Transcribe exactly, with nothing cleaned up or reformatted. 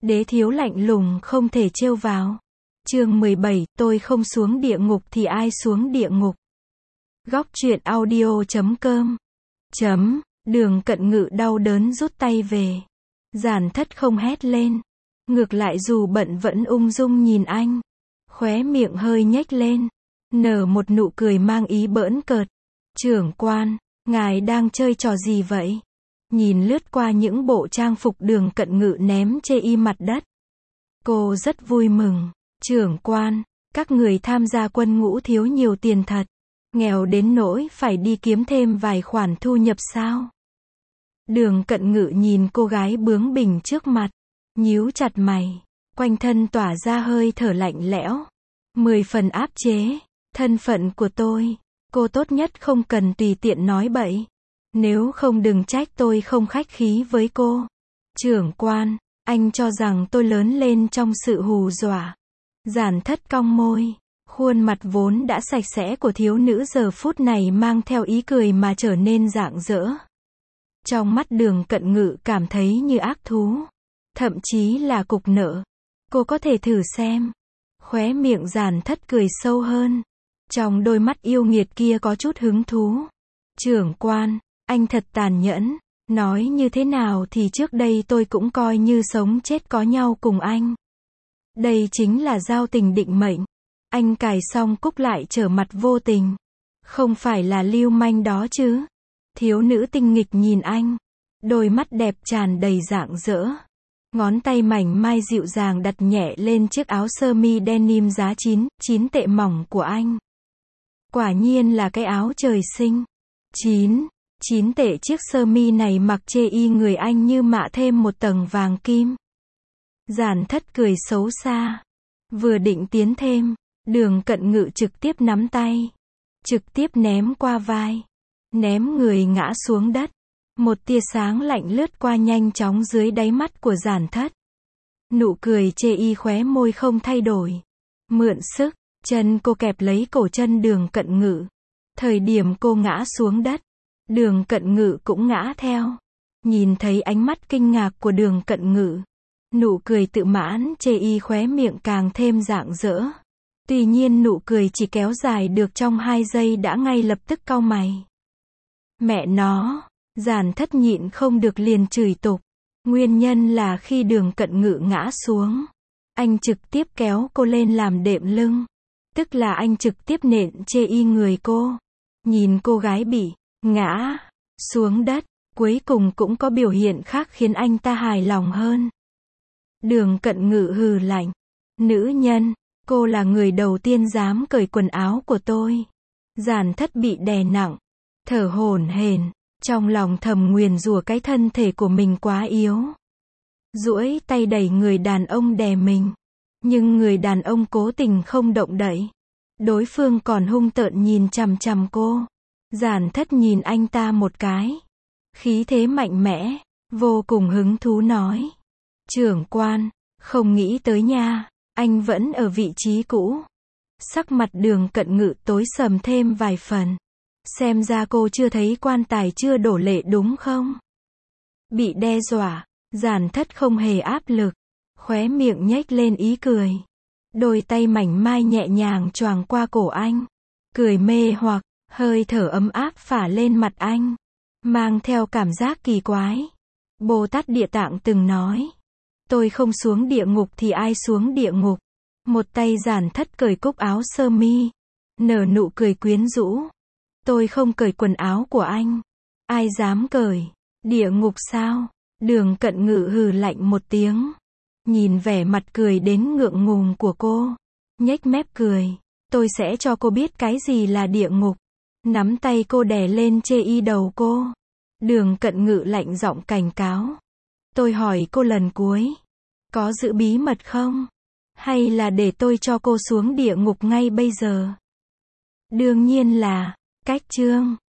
Đế thiếu lạnh lùng không thể trêu vào. Chương mười bảy, tôi không xuống địa ngục thì ai xuống địa ngục. Góc truyện audio chấm com. Chấm, Đường Cận Ngự đau đớn rút tay về. Giản Thất không hét lên. Ngược lại dù bận vẫn ung dung nhìn anh. Khóe miệng hơi nhếch lên. Nở một nụ cười mang ý bỡn cợt. Trưởng quan, ngài đang chơi trò gì vậy? Nhìn lướt qua những bộ trang phục Đường Cận Ngự ném chê y mặt đất. Cô rất vui mừng. Trưởng quan, các người tham gia quân ngũ thiếu nhiều tiền thật. Nghèo đến nỗi phải đi kiếm thêm vài khoản thu nhập sao? Đường Cận Ngự nhìn cô gái bướng bỉnh trước mặt. Nhíu chặt mày. Quanh thân tỏa ra hơi thở lạnh lẽo. Mười phần áp chế. Thân phận của tôi. Cô tốt nhất không cần tùy tiện nói bậy. Nếu không đừng trách tôi không khách khí với cô. Trưởng quan, anh cho rằng tôi lớn lên trong sự hù dọa. Giản Thất cong môi. Khuôn mặt vốn đã sạch sẽ của thiếu nữ giờ phút này mang theo ý cười mà trở nên rạng rỡ. Trong mắt Đường Cận Ngự cảm thấy như ác thú. Thậm chí là cục nợ. Cô có thể thử xem. Khóe miệng Giản Thất cười sâu hơn. Trong đôi mắt yêu nghiệt kia có chút hứng thú. Trưởng quan, anh thật tàn nhẫn. Nói như thế nào thì trước đây tôi cũng coi như sống chết có nhau cùng anh. Đây chính là giao tình định mệnh. Anh cài xong cúc lại trở mặt vô tình. Không phải là lưu manh đó chứ. Thiếu nữ tinh nghịch nhìn anh. Đôi mắt đẹp tràn đầy rạng rỡ. Ngón tay mảnh mai dịu dàng đặt nhẹ lên chiếc áo sơ mi denim giá chín, chín tệ mỏng của anh. Quả nhiên là cái áo trời sinh. Chín, chín tệ chiếc sơ mi này mặc chê y người anh như mạ thêm một tầng vàng kim. Giản Thất cười xấu xa. Vừa định tiến thêm, Đường Cận Ngự trực tiếp nắm tay. Trực tiếp ném qua vai. Ném người ngã xuống đất. Một tia sáng lạnh lướt qua nhanh chóng dưới đáy mắt của Giản Thất. Nụ cười chê y khóe môi không thay đổi. Mượn sức, chân cô kẹp lấy cổ chân Đường Cận Ngự. Thời điểm cô ngã xuống đất, Đường Cận Ngự cũng ngã theo. Nhìn thấy ánh mắt kinh ngạc của Đường Cận Ngự, nụ cười tự mãn chê y khóe miệng càng thêm rạng rỡ. Tuy nhiên nụ cười chỉ kéo dài được trong hai giây đã ngay lập tức cau mày. Mẹ nó, Giản Thất nhịn không được liền chửi tục. Nguyên nhân là khi Đường Cận Ngự ngã xuống, anh trực tiếp kéo cô lên làm đệm lưng. Tức là anh trực tiếp nện chê y người cô. Nhìn cô gái bị ngã xuống đất, cuối cùng cũng có biểu hiện khác khiến anh ta hài lòng hơn. Đường Cận Ngự hừ lạnh. Nữ nhân, cô là người đầu tiên dám cởi quần áo của tôi. Giản Thất bị đè nặng, thở hổn hển, trong lòng thầm nguyền rủa cái thân thể của mình quá yếu. Duỗi tay đẩy người đàn ông đè mình. Nhưng người đàn ông cố tình không động đậy. Đối phương còn hung tợn nhìn chằm chằm cô. Giản Thất nhìn anh ta một cái. Khí thế mạnh mẽ, vô cùng hứng thú nói. Trưởng quan, không nghĩ tới nha, anh vẫn ở vị trí cũ. Sắc mặt Đường Cận Ngự tối sầm thêm vài phần. Xem ra cô chưa thấy quan tài chưa đổ lệ đúng không? Bị đe dọa, Giản Thất không hề áp lực. Khóe miệng nhếch lên ý cười. Đôi tay mảnh mai nhẹ nhàng choàng qua cổ anh. Cười mê hoặc, hơi thở ấm áp phả lên mặt anh. Mang theo cảm giác kỳ quái. Bồ Tát Địa Tạng từng nói. Tôi không xuống địa ngục thì ai xuống địa ngục. Một tay Giản Thất cởi cúc áo sơ mi. Nở nụ cười quyến rũ. Tôi không cởi quần áo của anh. Ai dám cởi? Địa ngục sao? Đường Cận Ngự hừ lạnh một tiếng. Nhìn vẻ mặt cười đến ngượng ngùng của cô. Nhếch mép cười. Tôi sẽ cho cô biết cái gì là địa ngục. Nắm tay cô đè lên chê y đầu cô. Đường Cận Ngự lạnh giọng cảnh cáo. Tôi hỏi cô lần cuối. Có giữ bí mật không? Hay là để tôi cho cô xuống địa ngục ngay bây giờ? Đương nhiên là, cách chương.